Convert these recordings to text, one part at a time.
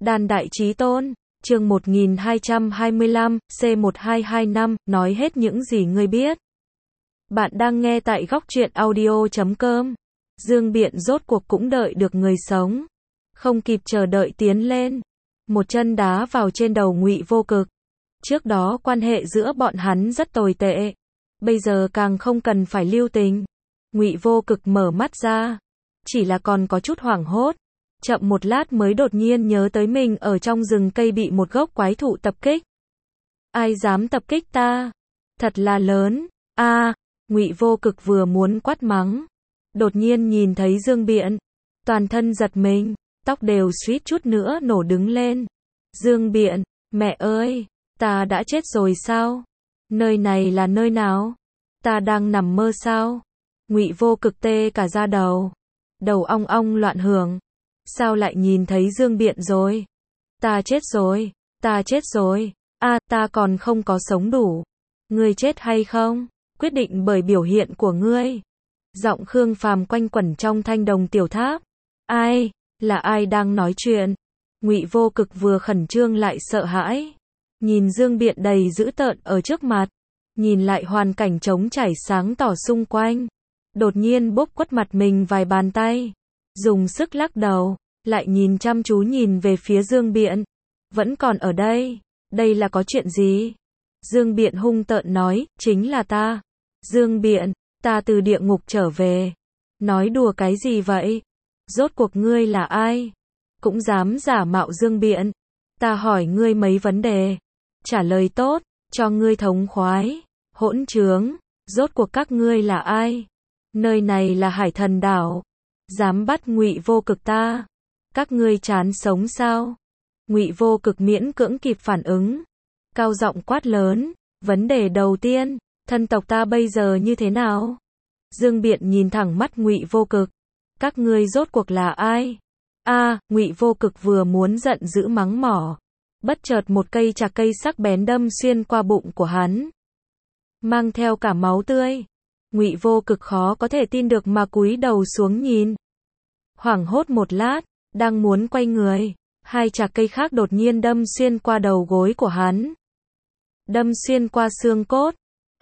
Đan Đại Chí Tôn, chương 1225, C1225, nói hết những gì ngươi biết. Bạn đang nghe tại góc truyện audio.com. Dương Biện rốt cuộc cũng đợi được người sống. Không kịp chờ đợi tiến lên. Một chân đá vào trên đầu Ngụy Vô Cực. Trước đó quan hệ giữa bọn hắn rất tồi tệ. Bây giờ càng không cần phải lưu tình. Ngụy Vô Cực mở mắt ra. Chỉ là còn có chút hoảng hốt. Chậm một lát mới đột nhiên nhớ tới mình ở trong rừng cây bị một gốc quái thụ tập kích. Ai dám tập kích ta? Thật là lớn. Ngụy Vô Cực vừa muốn quát mắng. Đột nhiên nhìn thấy Dương Biện. Toàn thân giật mình. Tóc đều suýt chút nữa nổ đứng lên. Dương Biện, mẹ ơi, ta đã chết rồi sao? Nơi này là nơi nào? Ta đang nằm mơ sao? Ngụy Vô Cực tê cả da đầu. Đầu ong ong loạn hưởng. Sao lại nhìn thấy Dương Biện rồi? Ta chết rồi, ta chết rồi. Ta còn không có sống đủ. Ngươi chết hay không? Quyết định bởi biểu hiện của ngươi. Giọng Khương Phàm quanh quẩn trong thanh đồng tiểu tháp. Ai? Là ai đang nói chuyện? Ngụy Vô Cực vừa khẩn trương lại sợ hãi. Nhìn Dương Biện đầy dữ tợn ở trước mặt. Nhìn lại hoàn cảnh trống trải sáng tỏ xung quanh. Đột nhiên bốc quất mặt mình vài bàn tay. Dùng sức lắc đầu. Lại nhìn chăm chú nhìn về phía Dương Biện. Vẫn còn ở đây. Đây là có chuyện gì? Dương Biện hung tợn nói, chính là ta. Dương Biện, ta từ địa ngục trở về. Nói đùa cái gì vậy? Rốt cuộc ngươi là ai? Cũng dám giả mạo Dương Biện. Ta hỏi ngươi mấy vấn đề. Trả lời tốt, cho ngươi thống khoái. Hỗn trướng, rốt cuộc các ngươi là ai? Nơi này là Hải Thần Đảo. Dám bắt Ngụy Vô Cực ta? Các ngươi chán sống sao? Ngụy Vô Cực miễn cưỡng kịp phản ứng. Cao giọng quát lớn. Vấn đề đầu tiên, thân tộc ta bây giờ như thế nào? Dương Biện nhìn thẳng mắt Ngụy Vô Cực. Các ngươi rốt cuộc là ai? Ngụy Vô Cực vừa muốn giận dữ mắng mỏ. Bất chợt một cây chạc cây sắc bén đâm xuyên qua bụng của hắn. Mang theo cả máu tươi. Ngụy Vô Cực khó có thể tin được mà cúi đầu xuống nhìn. Hoảng hốt một lát, đang muốn quay người. Hai chạc cây khác đột nhiên đâm xuyên qua đầu gối của hắn. Đâm xuyên qua xương cốt.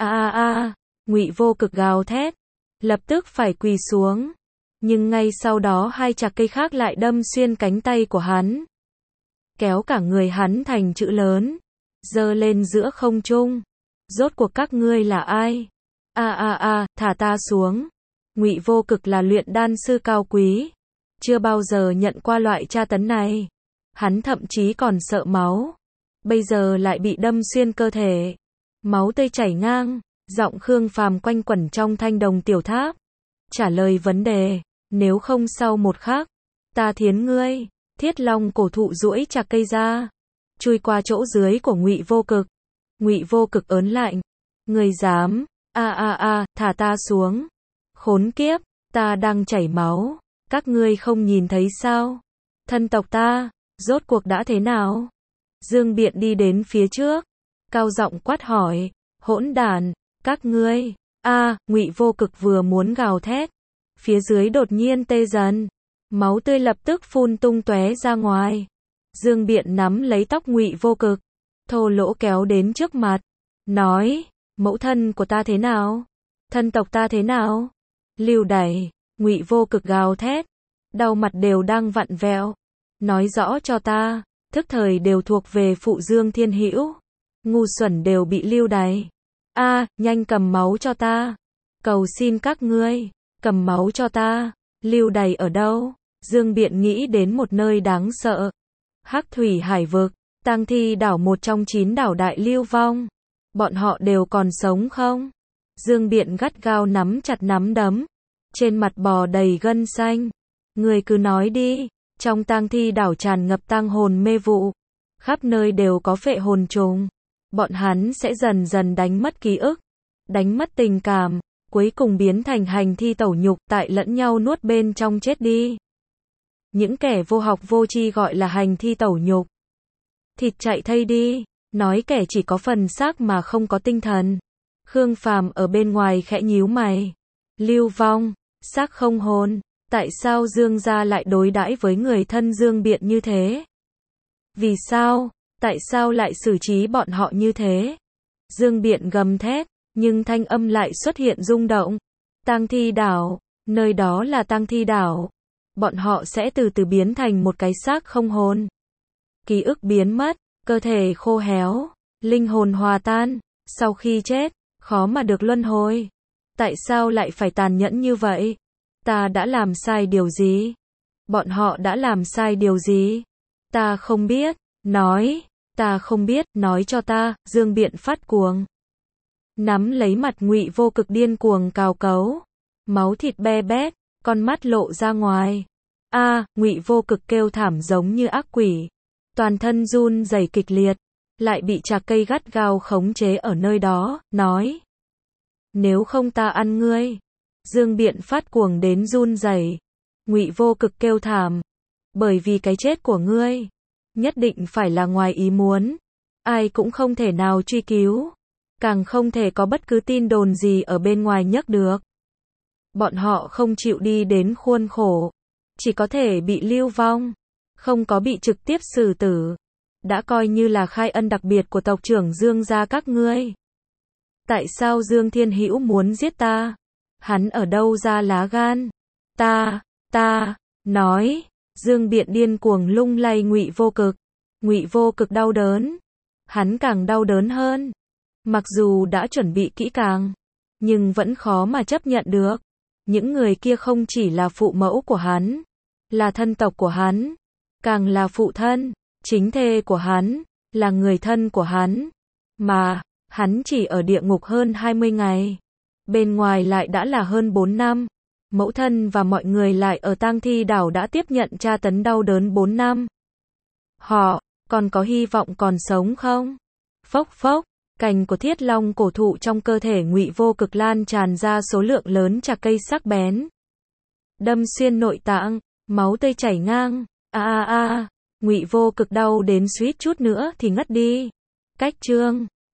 Ngụy Vô Cực gào thét. Lập tức phải quỳ xuống. Nhưng ngay sau đó hai chạc cây khác lại đâm xuyên cánh tay của hắn. Kéo cả người hắn thành chữ lớn. Giơ lên giữa không trung. Rốt cuộc các ngươi là ai? Thả ta xuống. Ngụy Vô Cực là luyện đan sư cao quý. Chưa bao giờ nhận qua loại tra tấn này. Hắn thậm chí còn sợ máu. Bây giờ lại bị đâm xuyên cơ thể. Máu tươi chảy ngang. Giọng Khương Phàm quanh quẩn trong thanh đồng tiểu tháp. Trả lời vấn đề. Nếu không sau một khắc, ta thiến ngươi. Thiết Long cổ thụ duỗi chạc cây ra. Chui qua chỗ dưới của Ngụy Vô Cực. Ngụy Vô Cực ớn lạnh. Ngươi dám. Thả ta xuống. Khốn kiếp, ta đang chảy máu. Các ngươi không nhìn thấy sao? Thân tộc ta, rốt cuộc đã thế nào? Dương Biện đi đến phía trước. Cao giọng quát hỏi. Hỗn đản, các ngươi. Ngụy Vô Cực vừa muốn gào thét. Phía dưới đột nhiên tê dần. Máu tươi lập tức phun tung tóe ra ngoài. Dương Biện nắm lấy tóc Ngụy Vô Cực. Thô lỗ kéo đến trước mặt. Nói, mẫu thân của ta thế nào? Thân tộc ta thế nào? Lưu đày. Ngụy Vô Cực gào thét. Đau mặt đều đang vặn vẹo. Nói rõ cho ta. Thức thời đều thuộc về phụ Dương Thiên Hữu. Ngu xuẩn đều bị lưu đày. Nhanh cầm máu cho ta. Cầu xin các ngươi. Cầm máu cho ta. Lưu đày ở đâu? Dương Biện nghĩ đến một nơi đáng sợ. Hắc Thủy Hải Vực. Tang Thi đảo một trong 9 đảo đại lưu vong. Bọn họ đều còn sống không? Dương Biện gắt gao nắm chặt nắm đấm. Trên mặt bò đầy gân xanh. Người cứ nói đi. Trong Tang Thi đảo tràn ngập tang hồn mê vụ. Khắp nơi đều có phệ hồn trùng. Bọn hắn sẽ dần dần đánh mất ký ức. Đánh mất tình cảm. Cuối cùng biến thành hành thi tẩu nhục tại lẫn nhau nuốt bên trong chết đi. Những kẻ vô học vô tri gọi là hành thi tẩu nhục. Thịt chạy thây đi. Nói kẻ chỉ có phần xác mà không có tinh thần. Khương Phàm ở bên ngoài khẽ nhíu mày. Lưu vong, xác không hồn. Tại sao Dương gia lại đối đãi với người thân Dương Biện như thế? Vì sao? Tại sao lại xử trí bọn họ như thế? Dương Biện gầm thét, nhưng thanh âm lại xuất hiện rung động. Tang thi đảo, nơi đó là tang thi đảo. Bọn họ sẽ từ từ biến thành một cái xác không hồn. Ký ức biến mất, cơ thể khô héo, linh hồn hòa tan, sau khi chết, khó mà được luân hồi. Tại sao lại phải tàn nhẫn như vậy? Ta đã làm sai điều gì? Bọn họ đã làm sai điều gì? Ta không biết, nói, ta không biết, nói cho ta, Dương Biện phát cuồng. Nắm lấy mặt Ngụy Vô Cực điên cuồng cào cấu, máu thịt be bét, con mắt lộ ra ngoài. A, Ngụy Vô Cực kêu thảm giống như ác quỷ, toàn thân run rẩy kịch liệt, lại bị chạc cây gắt gao khống chế ở nơi đó, nói: "Nếu không ta ăn ngươi." Dương Biện phát cuồng đến run rẩy. Ngụy Vô Cực kêu thảm, bởi vì cái chết của ngươi nhất định phải là ngoài ý muốn, ai cũng không thể nào truy cứu, càng không thể có bất cứ tin đồn gì ở bên ngoài nhấc được. Bọn họ không chịu đi đến khuôn khổ, chỉ có thể bị lưu vong, không có bị trực tiếp xử tử. Đã coi như là khai ân đặc biệt của tộc trưởng Dương gia các ngươi. Tại sao Dương Thiên Hữu muốn giết ta? Hắn ở đâu ra lá gan? Ta, nói. Dương Biện điên cuồng lung lay Ngụy Vô Cực. Ngụy Vô Cực đau đớn. Hắn càng đau đớn hơn. Mặc dù đã chuẩn bị kỹ càng, nhưng vẫn khó mà chấp nhận được. Những người kia không chỉ là phụ mẫu của hắn, là thân tộc của hắn, càng là phụ thân, chính thê của hắn, là người thân của hắn. Mà, hắn chỉ ở địa ngục hơn 20 ngày. Bên ngoài lại đã là hơn 4 năm. Mẫu thân và mọi người lại ở tang thi đảo đã tiếp nhận tra tấn đau đớn 4 năm. Họ, còn có hy vọng còn sống không? Phốc phốc, cành của thiết long cổ thụ trong cơ thể Ngụy Vô Cực lan tràn ra số lượng lớn chạc cây sắc bén. Đâm xuyên nội tạng, máu tươi chảy ngang. Ngụy Vô Cực đau đến suýt chút nữa thì ngất đi. Cách chương